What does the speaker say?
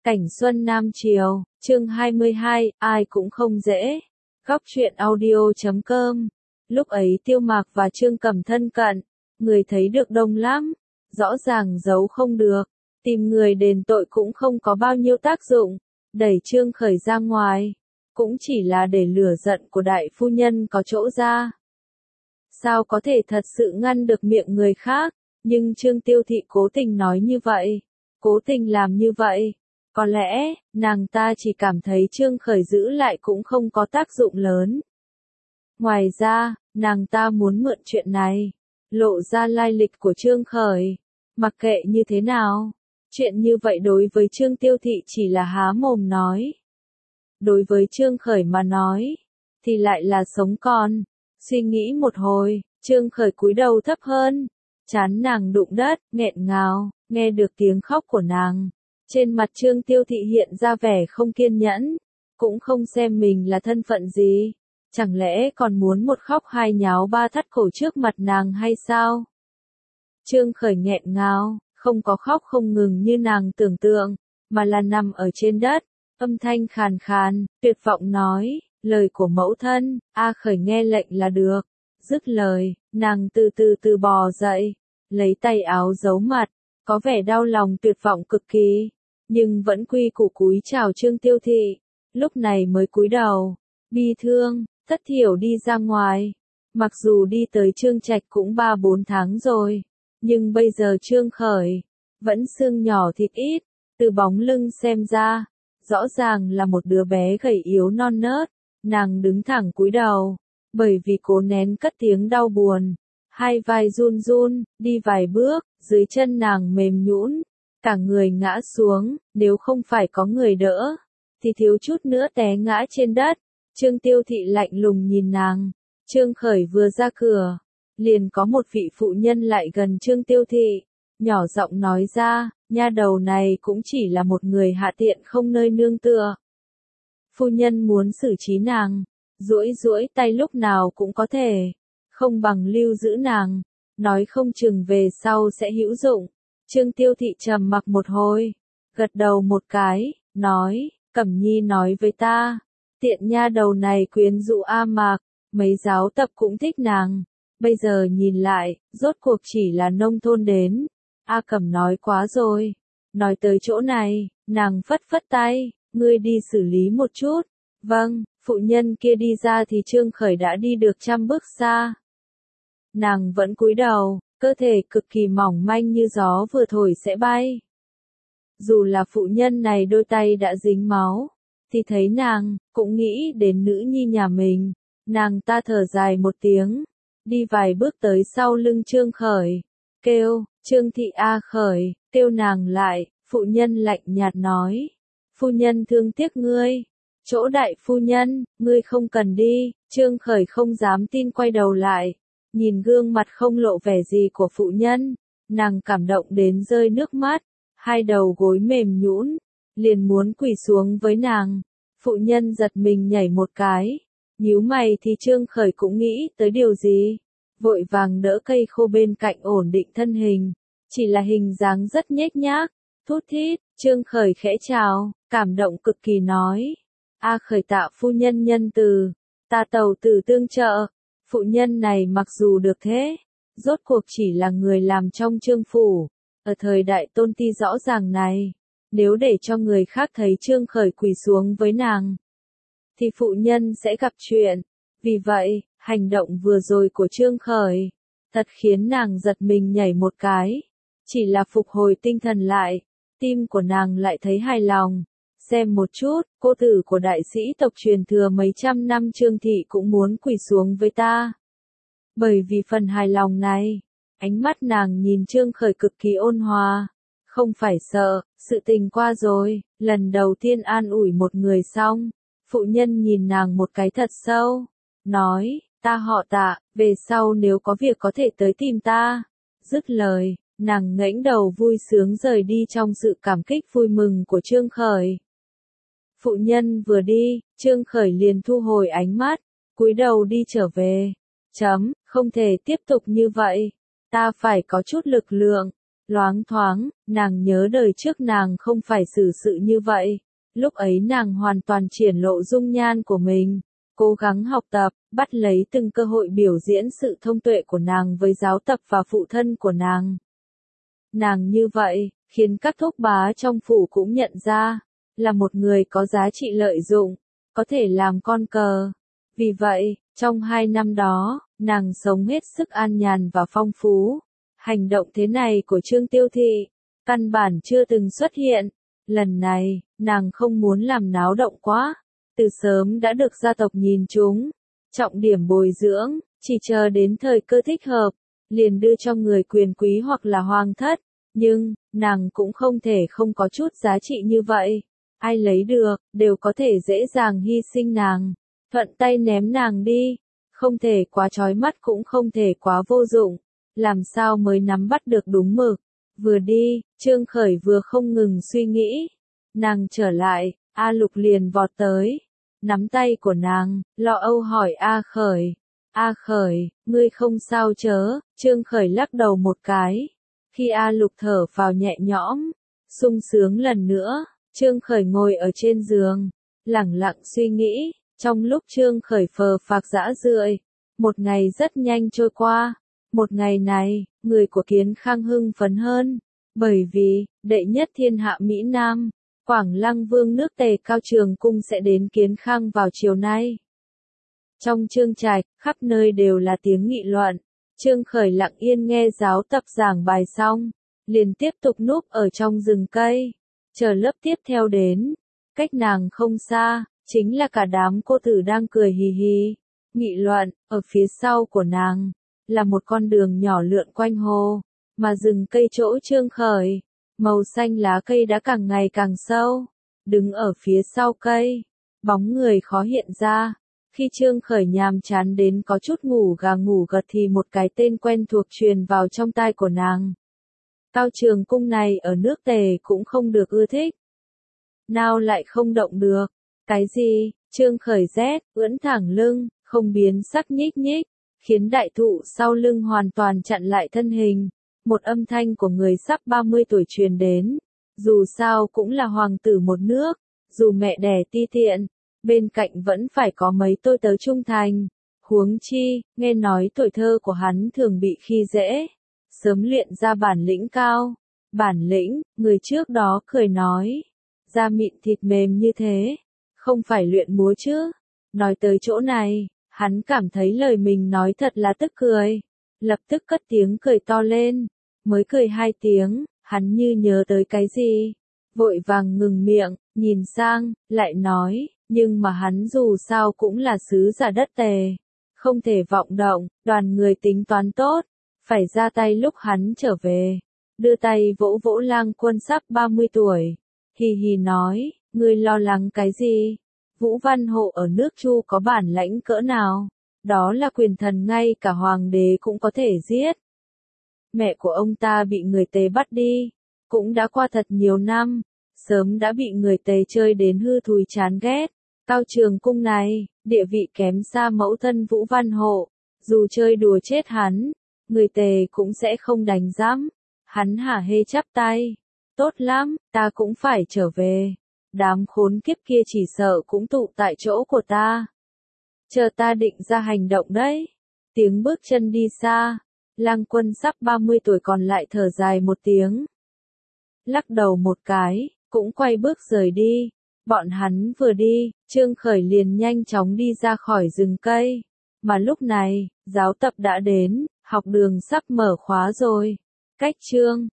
Cảnh xuân Nam Triều, chương 22, ai cũng không dễ. Góc truyện audio.com. Lúc ấy Tiêu Mạc và Trương Cẩm thân cận, người thấy được đông lắm, rõ ràng giấu không được, tìm người đền tội cũng không có bao nhiêu tác dụng, đẩy Trương Khởi ra ngoài, cũng chỉ là để lửa giận của đại phu nhân có chỗ ra. Sao có thể thật sự ngăn được miệng người khác, nhưng Trương Tiêu Thị cố tình nói như vậy, cố tình làm như vậy. Có lẽ, nàng ta chỉ cảm thấy Trương Khởi giữ lại cũng không có tác dụng lớn. Ngoài ra, nàng ta muốn mượn chuyện này, lộ ra lai lịch của Trương Khởi. Mặc kệ như thế nào, chuyện như vậy đối với Trương Tiêu Thị chỉ là há mồm nói. Đối với Trương Khởi mà nói, thì lại là sống còn. Suy nghĩ một hồi, Trương Khởi cúi đầu thấp hơn, trán nàng đụng đất, nghẹn ngào, nghe được tiếng khóc của nàng. Trên mặt Trương Tiêu Thị hiện ra vẻ không kiên nhẫn, cũng không xem mình là thân phận gì, chẳng lẽ còn muốn một khóc hai nháo ba thắt cổ trước mặt nàng hay sao? Trương Khởi nghẹn ngào, không có khóc không ngừng như nàng tưởng tượng, mà là nằm ở trên đất, âm thanh khàn khàn, tuyệt vọng nói, lời của mẫu thân, A Khởi nghe lệnh là được. Dứt lời, nàng từ từ bò dậy, lấy tay áo giấu mặt, có vẻ đau lòng tuyệt vọng cực kỳ, nhưng vẫn quy củ cúi chào Trương Tiêu Thị, lúc này mới cúi đầu, bi thương, thất thiểu đi ra ngoài. Mặc dù đi tới Trương Trạch cũng 3-4 tháng rồi, nhưng bây giờ Trương Khởi vẫn xương nhỏ thịt ít, từ bóng lưng xem ra, rõ ràng là một đứa bé gầy yếu non nớt. Nàng đứng thẳng cúi đầu, bởi vì cố nén cất tiếng đau buồn, hai vai run run, đi vài bước, dưới chân nàng mềm nhũn, cả người ngã xuống, nếu không phải có người đỡ, thì thiếu chút nữa té ngã trên đất. Trương Tiêu Thị lạnh lùng nhìn nàng. Trương Khởi vừa ra cửa, liền có một vị phụ nhân lại gần Trương Tiêu Thị, nhỏ giọng nói ra, nha đầu này cũng chỉ là một người hạ tiện không nơi nương tựa. Phu nhân muốn xử trí nàng, duỗi tay lúc nào cũng có thể, không bằng lưu giữ nàng, nói không chừng về sau sẽ hữu dụng. Trương Tiêu Thị trầm mặc một hồi, gật đầu một cái, nói, Cẩm Nhi nói với ta, tiện nha đầu này quyến rũ A Mạc, mấy giáo tập cũng thích nàng, bây giờ nhìn lại, rốt cuộc chỉ là nông thôn đến. A Cẩm nói quá rồi, nói tới chỗ này, nàng phất phất tay. Ngươi đi xử lý một chút. Vâng, phụ nhân kia đi ra thì Trương Khởi đã đi được 100 bước xa. Nàng vẫn cúi đầu, cơ thể cực kỳ mỏng manh như gió vừa thổi sẽ bay. Dù là phụ nhân này đôi tay đã dính máu, thì thấy nàng, cũng nghĩ đến nữ nhi nhà mình. Nàng ta thở dài một tiếng, đi vài bước tới sau lưng Trương Khởi, kêu, Trương Thị A Khởi, kêu nàng lại, phụ nhân lạnh nhạt nói. Phu nhân thương tiếc ngươi. Chỗ đại phu nhân, ngươi không cần đi. Trương Khởi không dám tin quay đầu lại. Nhìn gương mặt không lộ vẻ gì của phụ nhân. Nàng cảm động đến rơi nước mắt. Hai đầu gối mềm nhũn, liền muốn quỳ xuống với nàng. Phụ nhân giật mình nhảy một cái. Nhíu mày thì Trương Khởi cũng nghĩ tới điều gì. Vội vàng đỡ cây khô bên cạnh ổn định thân hình. Chỉ là hình dáng rất nhếch nhác. Thút thít, Trương Khởi khẽ chào, cảm động cực kỳ nói. A Khởi tạ phu nhân nhân từ, ta tàu tử tương trợ. Phụ nhân này mặc dù được thế, rốt cuộc chỉ là người làm trong Trương phủ. Ở thời đại tôn ti rõ ràng này, nếu để cho người khác thấy Trương Khởi quỳ xuống với nàng, thì phụ nhân sẽ gặp chuyện. Vì vậy, hành động vừa rồi của Trương Khởi, thật khiến nàng giật mình nhảy một cái. Chỉ là phục hồi tinh thần lại. Tim của nàng lại thấy hài lòng. Xem một chút, cô tử của đại sĩ tộc truyền thừa mấy trăm năm Trương Thị cũng muốn quỳ xuống với ta. Bởi vì phần hài lòng này, ánh mắt nàng nhìn Trương Khởi cực kỳ ôn hòa. Không phải sợ, sự tình qua rồi, lần đầu tiên an ủi một người xong. Phụ nhân nhìn nàng một cái thật sâu, nói, ta họ Tạ, về sau nếu có việc có thể tới tìm ta. Dứt lời. Nàng ngẩng đầu vui sướng rời đi trong sự cảm kích vui mừng của Trương Khởi. Phụ nhân vừa đi, Trương Khởi liền thu hồi ánh mắt, cúi đầu đi trở về. Không thể tiếp tục như vậy. Ta phải có chút lực lượng. Loáng thoáng, nàng nhớ đời trước nàng không phải xử sự như vậy. Lúc ấy nàng hoàn toàn triển lộ dung nhan của mình, cố gắng học tập, bắt lấy từng cơ hội biểu diễn sự thông tuệ của nàng với giáo tập và phụ thân của nàng. Nàng như vậy, khiến các thúc bá trong phủ cũng nhận ra, là một người có giá trị lợi dụng, có thể làm con cờ. Vì vậy, trong 2 năm đó, nàng sống hết sức an nhàn và phong phú. Hành động thế này của Trương Tiêu Thị, căn bản chưa từng xuất hiện. Lần này, nàng không muốn làm náo động quá, từ sớm đã được gia tộc nhìn trúng, trọng điểm bồi dưỡng, chỉ chờ đến thời cơ thích hợp, liền đưa cho người quyền quý hoặc là hoàng thất. Nhưng, nàng cũng không thể không có chút giá trị như vậy. Ai lấy được, đều có thể dễ dàng hy sinh nàng, thuận tay ném nàng đi. Không thể quá chói mắt cũng không thể quá vô dụng. Làm sao mới nắm bắt được đúng mực. Vừa đi, Trương Khởi vừa không ngừng suy nghĩ. Nàng trở lại, A Lục liền vọt tới, nắm tay của nàng, lo âu hỏi A Khởi. A Khởi, ngươi không sao chớ? Trương Khởi lắc đầu một cái. Khi A Lục thở vào nhẹ nhõm, sung sướng lần nữa, Trương Khởi ngồi ở trên giường, lẳng lặng suy nghĩ. Trong lúc Trương Khởi phờ phạc dã rượi, một ngày rất nhanh trôi qua. Một ngày này, người của Kiến Khang hưng phấn hơn, bởi vì, đệ nhất thiên hạ Mỹ Nam, Quảng Lăng Vương nước Tề Cao Trường Cung sẽ đến Kiến Khang vào chiều nay. Trong Trương Trạch, khắp nơi đều là tiếng nghị luận. Trương Khởi lặng yên nghe giáo tập giảng bài xong, liền tiếp tục núp ở trong rừng cây, chờ lớp tiếp theo đến. Cách nàng không xa, chính là cả đám cô tử đang cười hì hì, nghị luận. Ở phía sau của nàng là một con đường nhỏ lượn quanh hồ, mà rừng cây chỗ Trương Khởi, màu xanh lá cây đã càng ngày càng sâu. Đứng ở phía sau cây, bóng người khó hiện ra. Khi Trương Khởi nhàm chán đến có chút ngủ gà ngủ gật thì một cái tên quen thuộc truyền vào trong tai của nàng. Cao Trường Cung này ở nước Tề cũng không được ưa thích. Nào lại không động được. Cái gì? Trương Khởi rét, ưỡn thẳng lưng, không biến sắc nhích nhích, khiến đại thụ sau lưng hoàn toàn chặn lại thân hình. Một âm thanh của người sắp 30 tuổi truyền đến. Dù sao cũng là hoàng tử một nước, dù mẹ đẻ ti tiện, bên cạnh vẫn phải có mấy tôi tớ trung thành. Huống chi, nghe nói tuổi thơ của hắn thường bị khi dễ, sớm luyện ra bản lĩnh cao. Bản lĩnh, người trước đó cười nói, da mịn thịt mềm như thế, không phải luyện múa chứ. Nói tới chỗ này, hắn cảm thấy lời mình nói thật là tức cười, lập tức cất tiếng cười to lên. Mới cười 2 tiếng, hắn như nhớ tới cái gì, vội vàng ngừng miệng, nhìn sang, lại nói, nhưng mà hắn dù sao cũng là sứ giả đất Tề, không thể vọng động. Đoàn người tính toán tốt, phải ra tay lúc hắn trở về. Đưa tay vỗ vỗ Lang Quân sắp 30 tuổi, hì hì nói, ngươi lo lắng cái gì? Vũ Văn Hộ ở nước Chu có bản lãnh cỡ nào? Đó là quyền thần ngay cả hoàng đế cũng có thể giết. Mẹ của ông ta bị người Tề bắt đi, cũng đã qua thật nhiều năm, sớm đã bị người Tề chơi đến hư thùi chán ghét. Cao Trường Cung này, địa vị kém xa mẫu thân Vũ Văn Hộ, dù chơi đùa chết hắn, người Tề cũng sẽ không đánh giám. Hắn hả hê chắp tay, tốt lắm, ta cũng phải trở về. Đám khốn kiếp kia chỉ sợ cũng tụ tại chỗ của ta. Chờ ta định ra hành động đấy. Tiếng bước chân đi xa, Lang Quân sắp 30 tuổi còn lại thở dài một tiếng. Lắc đầu một cái, cũng quay bước rời đi. Bọn hắn vừa đi, Trương Khởi liền nhanh chóng đi ra khỏi rừng cây. Mà lúc này, giáo tập đã đến, học đường sắp mở khóa rồi. Cách Trương